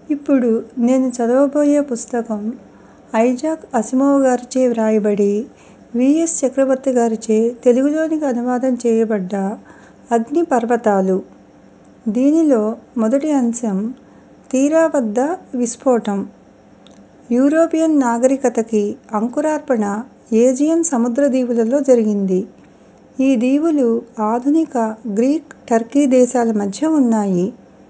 ఇప్పుడు నేను చదవబోయే పుస్తకం ఐజాక్ అసిమోవ్ గారిచే వ్రాయబడి వి.ఎస్. చక్రవర్తి గారిచే తెలుగులోనికి అనువాదం చేయబడ్డ అగ్నిపర్వతాలు. దీనిలో మొదటి అంశం తీరా వద్ద విస్ఫోటం. యూరోపియన్ నాగరికతకి అంకురార్పణ ఏజియన్ సముద్ర దీవులలో జరిగింది. ఈ దీవులు ఆధునిక గ్రీక్, టర్కీ దేశాల మధ్య ఉన్నాయి.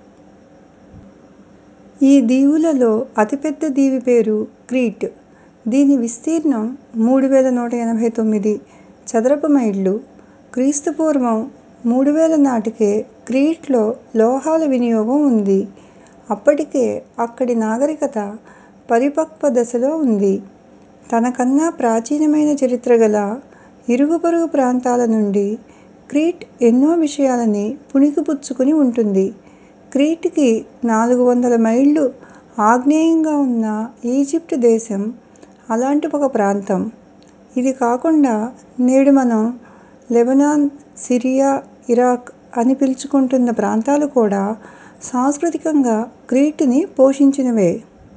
ఈ దీవులలో అతిపెద్ద దీవి పేరు క్రీట్. దీని విస్తీర్ణం 3189 చదరపు మైళ్ళు. క్రీస్తుపూర్వం 3000 నాటికే క్రీట్లో లోహాల వినియోగం ఉంది. అప్పటికే అక్కడి నాగరికత పరిపక్వ దశలో ఉంది. తనకన్నా ప్రాచీనమైన చరిత్ర గల ఇరుగు పొరుగు ప్రాంతాల నుండి క్రీట్ ఎన్నో విషయాలని పుణికిపుచ్చుకుని ఉంటుంది. క్రీట్కి 400 మైళ్ళు ఆగ్నేయంగా ఉన్న ఈజిప్ట్ దేశం అలాంటి ఒక ప్రాంతం. ఇది కాకుండా నేడు మనం లెబనాన్, సిరియా, ఇరాక్ అని పిలుచుకుంటున్న ప్రాంతాలు కూడా సాంస్కృతికంగా క్రీటుని పోషించినవే.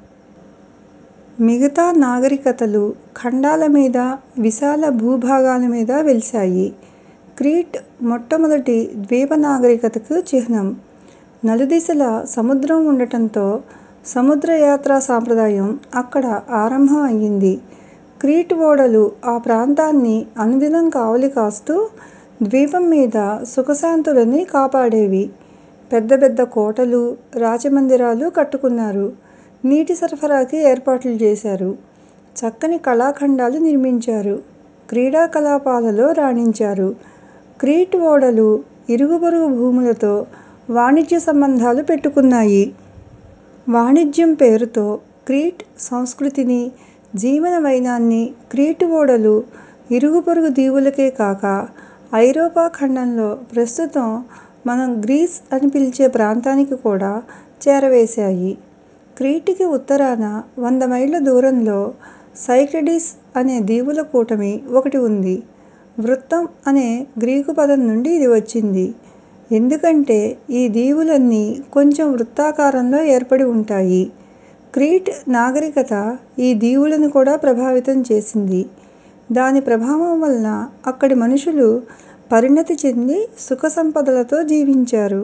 మిగతా నాగరికతలు ఖండాల మీద, విశాల భూభాగాల మీద వెలిశాయి. క్రీట్ మొట్టమొదటి ద్వీప నాగరికతకు చిహ్నం. నలుదిశలా సముద్రం ఉండటంతో సముద్రయాత్రా సాంప్రదాయం అక్కడ ఆరంభం అయ్యింది. క్రీట్ ఓడలు ఆ ప్రాంతాన్ని అనుదినం కావలి కాస్తూ ద్వీపం మీద సుఖశాంతులని కాపాడేవి. పెద్ద పెద్ద కోటలు, రాచమందిరాలు కట్టుకున్నారు. నీటి సరఫరాకి ఏర్పాట్లు చేశారు. చక్కని కళాఖండాలు నిర్మించారు. క్రీడాకలాపాలలో రాణించారు. క్రీట్ ఓడలు ఇరుగు పొరుగు భూములతో వాణిజ్య సంబంధాలు పెట్టుకున్నాయి. వాణిజ్యం పేరుతో క్రీట్ సంస్కృతిని, జీవన వైనాన్ని క్రీట్ ఓడలు ఇరుగు పొరుగు దీవులకే కాక ఐరోపా ఖండంలో ప్రస్తుతం మనం గ్రీస్ అని పిలిచే ప్రాంతానికి కూడా చేరవేశాయి. క్రీటుకి ఉత్తరాన 100 మైళ్ళ దూరంలో సైక్లెడీస్ అనే దీవుల కూటమి ఒకటి ఉంది. వృత్తం అనే గ్రీకు పదం నుండి ఇది వచ్చింది. ఎందుకంటే ఈ దీవులన్నీ కొంచెం వృత్తాకారంలో ఏర్పడి ఉంటాయి. క్రీట్ నాగరికత ఈ దీవులను కూడా ప్రభావితం చేసింది. దాని ప్రభావం వలన అక్కడి మనుషులు పరిణతి చెంది సుఖ సంపదలతో జీవించారు.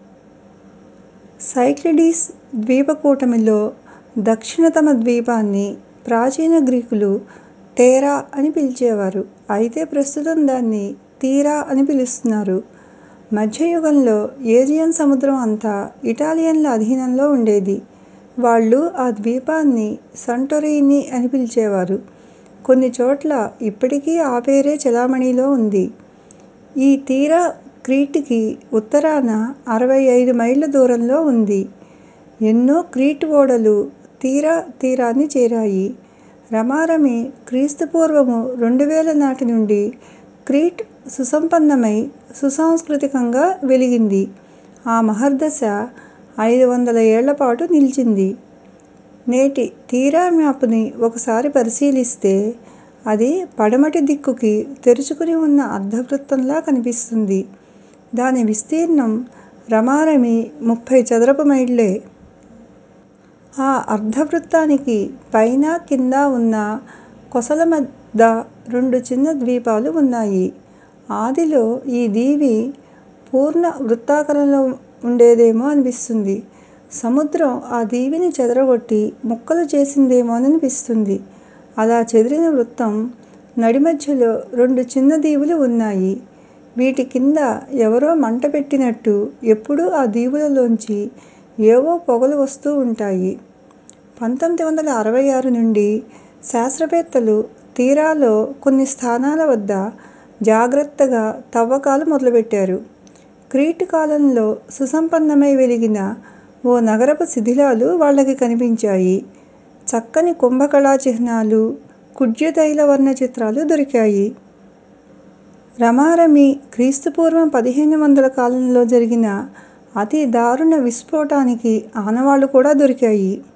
సైక్లెడీస్ ద్వీపకూటమిలో దక్షిణతమ ద్వీపాన్ని ప్రాచీన గ్రీకులు టేరా అని పిలిచేవారు. అయితే ప్రస్తుతం దాన్ని తీరా అని పిలుస్తున్నారు. మధ్యయుగంలో ఏజియన్ సముద్రం అంతా ఇటాలియన్ల అధీనంలో ఉండేది. వాళ్ళు ఆ ద్వీపాన్ని సంటొరిని అని పిలిచేవారు. కొన్ని చోట్ల ఇప్పటికీ ఆ పేరే చెలామణిలో ఉంది. ఈ తీరా క్రీటుకి ఉత్తరాన 65 మైళ్ళ దూరంలో ఉంది. ఎన్నో క్రీట్ ఓడలు తీరాన్ని చేరాయి. రమారమి క్రీస్తుపూర్వము 2000 నాటి నుండి క్రీట్ సుసంపన్నమై సుసాంస్కృతికంగా వెలిగింది. ఆ మహర్దశ 500 ఏళ్లపాటు నిలిచింది. నేటి తీరా మ్యాపుని ఒకసారి పరిశీలిస్తే అది పడమటి దిక్కుకి తెరుచుకుని ఉన్న అర్ధవృత్తంలా కనిపిస్తుంది. దాని విస్తీర్ణం రమారమి 30 చదరపు మైళ్ళే. ఆ అర్ధవృత్తానికి పైన, కింద ఉన్న కొసల మధ్య 2 చిన్న ద్వీపాలు ఉన్నాయి. ఆదిలో ఈ దీవి పూర్ణ వృత్తాకారంలో ఉండేదేమో అనిపిస్తుంది. సముద్రం ఆ దీవిని చెదరగొట్టి ముక్కలు చేసిందేమోననిపిస్తుంది. అలా చెదిరిన వృత్తం నడిమధ్యలో 2 చిన్న దీవులు ఉన్నాయి. వీటి కింద ఎవరో మంట పెట్టినట్టు ఎప్పుడూ ఆ దీవులలోంచి ఏవో పొగలు వస్తూ ఉంటాయి. 1966 నుండి శాస్త్రవేత్తలు తీరాలో కొన్ని స్థానాల వద్ద జాగ్రత్తగా తవ్వకాలు మొదలుపెట్టారు. క్రీట్ కాలంలో సుసంపన్నమై వెలిగిన ఓ నగరపు శిథిలాలు వాళ్ళకి కనిపించాయి. చక్కని కుంభకళా చిహ్నాలు, కుడ్యతైల వర్ణ చిత్రాలు దొరికాయి. రమారమి క్రీస్తుపూర్వం 1500 కాలంలో జరిగిన అతి దారుణ విస్ఫోటానికి ఆనవాళ్లు కూడా దొరికాయి.